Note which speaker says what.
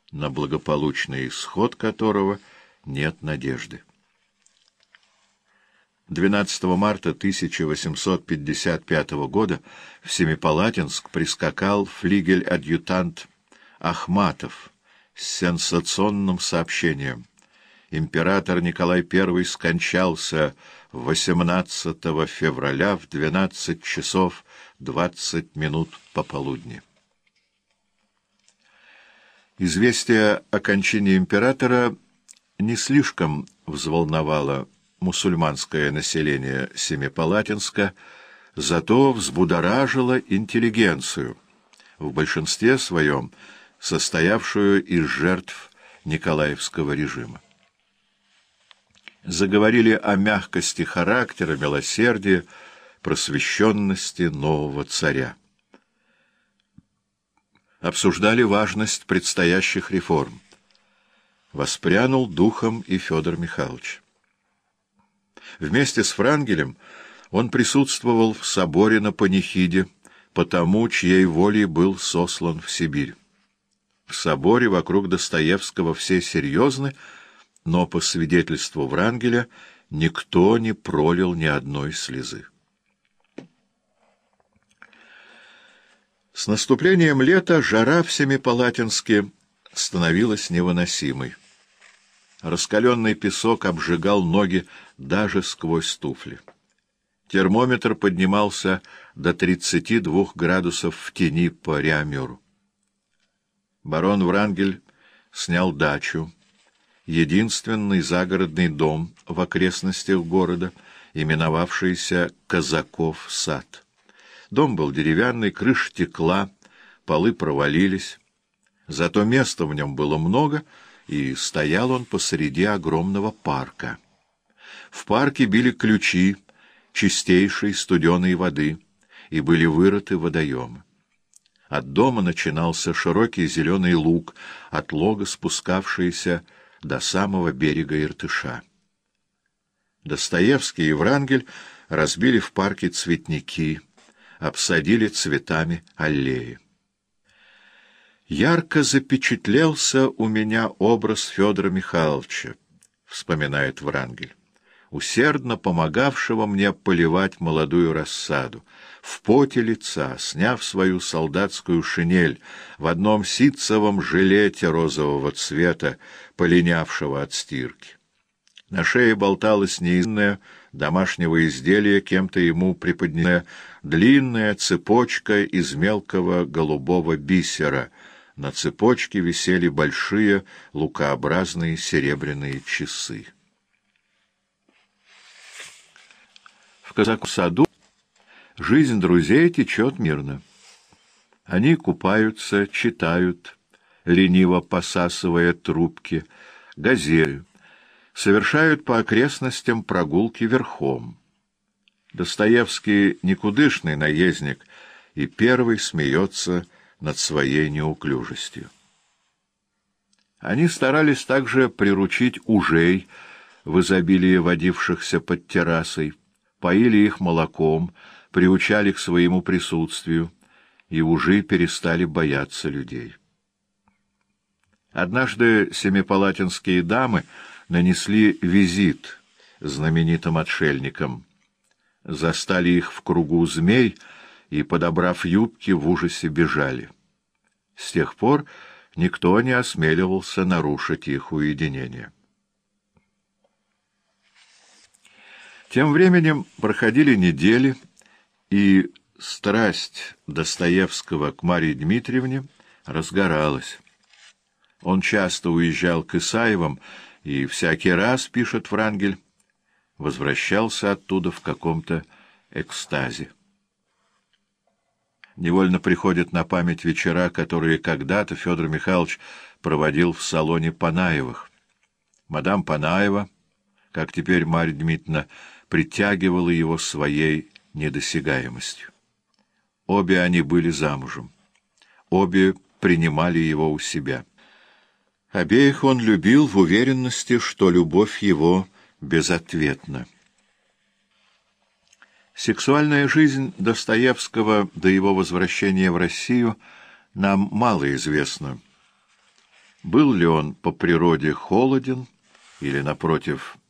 Speaker 1: на благополучный исход которого нет надежды. 12 марта 1855 года в Семипалатинск прискакал флигель-адъютант Ахматов с сенсационным сообщением. Император Николай I скончался 18 февраля в 12 часов 20 минут пополудни. Известие о кончине императора не слишком взволновало мусульманское население Семипалатинска, зато взбудоражило интеллигенцию, в большинстве своем состоявшую из жертв Николаевского режима. Заговорили о мягкости характера, милосердии, просвещенности нового царя. Обсуждали важность предстоящих реформ. Воспрянул духом и Федор Михайлович. Вместе с Врангелем он присутствовал в соборе на панихиде, потому чьей волей был сослан в Сибирь. В соборе вокруг Достоевского все серьезны, но, по свидетельству Врангеля, никто не пролил ни одной слезы. С наступлением лета жара в Семипалатинске становилась невыносимой. Раскаленный песок обжигал ноги даже сквозь туфли. Термометр поднимался до 32 градусов в тени по Реамеру. Барон Врангель снял дачу, единственный загородный дом в окрестностях города, именовавшийся Казаков сад. Дом был деревянный, крыша текла, полы провалились. Зато места в нем было много, и стоял он посреди огромного парка. В парке били ключи чистейшей студеной воды, и были вырыты водоемы. От дома начинался широкий зеленый луг, от лога спускавшийся до самого берега Иртыша. Достоевский и Врангель разбили в парке цветники, обсадили цветами аллеи. «Ярко запечатлелся у меня образ Федора Михайловича», — вспоминает Врангель, усердно помогавшего мне поливать молодую рассаду, в поте лица, сняв свою солдатскую шинель, в одном ситцевом жилете розового цвета, полинявшего от стирки. На шее болталась неизменная домашнего изделия, кем-то ему преподнесенная длинная цепочка из мелкого голубого бисера. На цепочке висели большие лукообразные серебряные часы. В Казаковом саду жизнь друзей течет мирно. Они купаются, читают, лениво посасывая трубки, газеты, совершают по окрестностям прогулки верхом. Достоевский никудышный наездник и первый смеется над своей неуклюжестью. Они старались также приручить ужей, в изобилии водившихся под террасой, поили их молоком, приучали к своему присутствию, и ужи перестали бояться людей. Однажды семипалатинские дамы нанесли визит знаменитым отшельникам, застали их в кругу змей и, подобрав юбки, в ужасе бежали. С тех пор никто не осмеливался нарушить их уединение. Тем временем проходили недели, и страсть Достоевского к Марье Дмитриевне разгоралась. Он часто уезжал к Исаевым, и всякий раз, пишет Врангель, возвращался оттуда в каком-то экстазе. Невольно приходят на память вечера, которые когда-то Федор Михайлович проводил в салоне Панаевых. Мадам Панаева, как теперь Марья Дмитриевна, притягивала его своей недосягаемостью. Обе они были замужем. Обе принимали его у себя. Обеих он любил в уверенности, что любовь его безответна. Сексуальная жизнь Достоевского до его возвращения в Россию нам мало известна. Был ли он по природе холоден или, напротив,